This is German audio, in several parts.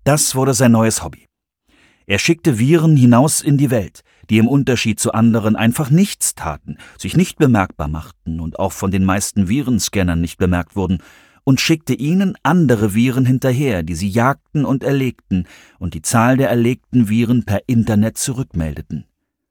Das wurde sein neues Hobby. Er schickte Viren hinaus in die Welt, die im Unterschied zu anderen einfach nichts taten, sich nicht bemerkbar machten und auch von den meisten Virenscannern nicht bemerkt wurden, und schickte ihnen andere Viren hinterher, die sie jagten und erlegten und die Zahl der erlegten Viren per Internet zurückmeldeten.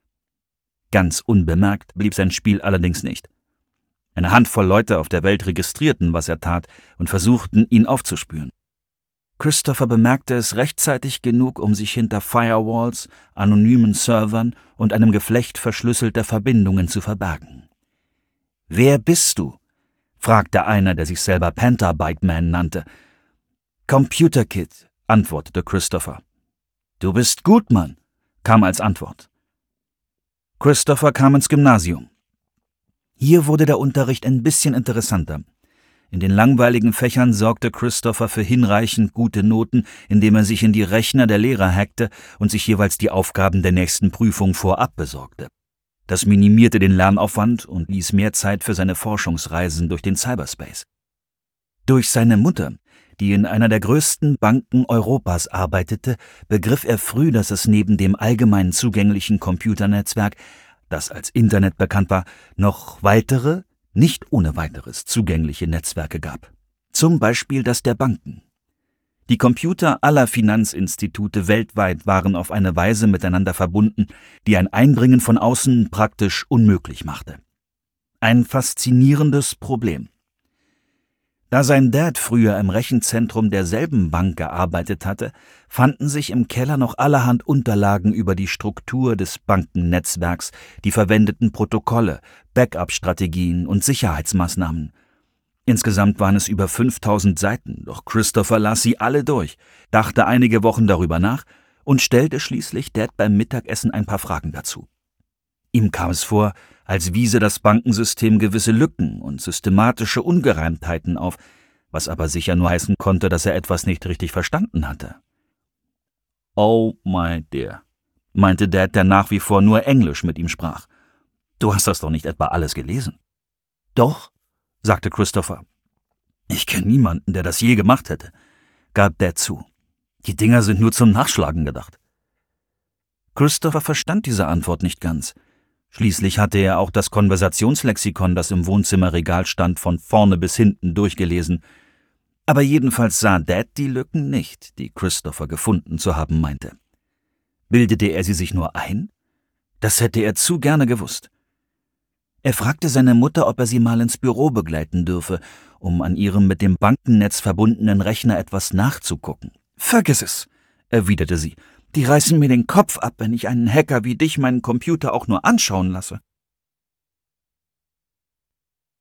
Ganz unbemerkt blieb sein Spiel allerdings nicht. Eine Handvoll Leute auf der Welt registrierten, was er tat, und versuchten, ihn aufzuspüren. Christopher bemerkte es rechtzeitig genug, um sich hinter Firewalls, anonymen Servern und einem Geflecht verschlüsselter Verbindungen zu verbergen. »Wer bist du?« fragte einer, der sich selber Pentabyte Man nannte. »Computer Kid«, antwortete Christopher. »Du bist gut, Mann«, kam als Antwort. Christopher kam ins Gymnasium. Hier wurde der Unterricht ein bisschen interessanter. In den langweiligen Fächern sorgte Christopher für hinreichend gute Noten, indem er sich in die Rechner der Lehrer hackte und sich jeweils die Aufgaben der nächsten Prüfung vorab besorgte. Das minimierte den Lernaufwand und ließ mehr Zeit für seine Forschungsreisen durch den Cyberspace. Durch seine Mutter, die in einer der größten Banken Europas arbeitete, begriff er früh, dass es neben dem allgemein zugänglichen Computernetzwerk, das als Internet bekannt war, noch weitere, nicht ohne weiteres zugängliche Netzwerke gab. Zum Beispiel das der Banken. Die Computer aller Finanzinstitute weltweit waren auf eine Weise miteinander verbunden, die ein Eindringen von außen praktisch unmöglich machte. Ein faszinierendes Problem. Da sein Dad früher im Rechenzentrum derselben Bank gearbeitet hatte, fanden sich im Keller noch allerhand Unterlagen über die Struktur des Bankennetzwerks, die verwendeten Protokolle, Backup-Strategien und Sicherheitsmaßnahmen. Insgesamt waren es über 5000 Seiten, doch Christopher las sie alle durch, dachte einige Wochen darüber nach und stellte schließlich Dad beim Mittagessen ein paar Fragen dazu. Ihm kam es vor, als wiese das Bankensystem gewisse Lücken und systematische Ungereimtheiten auf, was aber sicher nur heißen konnte, dass er etwas nicht richtig verstanden hatte. »Oh, my dear«, meinte Dad, der nach wie vor nur Englisch mit ihm sprach. »Du hast das doch nicht etwa alles gelesen?« »Doch«, sagte Christopher. »Ich kenne niemanden, der das je gemacht hätte«, gab Dad zu. »Die Dinger sind nur zum Nachschlagen gedacht.« Christopher verstand diese Antwort nicht ganz. Schließlich hatte er auch das Konversationslexikon, das im Wohnzimmerregal stand, von vorne bis hinten durchgelesen. Aber jedenfalls sah Dad die Lücken nicht, die Christopher gefunden zu haben meinte. Bildete er sie sich nur ein? Das hätte er zu gerne gewusst. Er fragte seine Mutter, ob er sie mal ins Büro begleiten dürfe, um an ihrem mit dem Bankennetz verbundenen Rechner etwas nachzugucken. »Vergiss es«, erwiderte sie. »Die reißen mir den Kopf ab, wenn ich einen Hacker wie dich meinen Computer auch nur anschauen lasse.«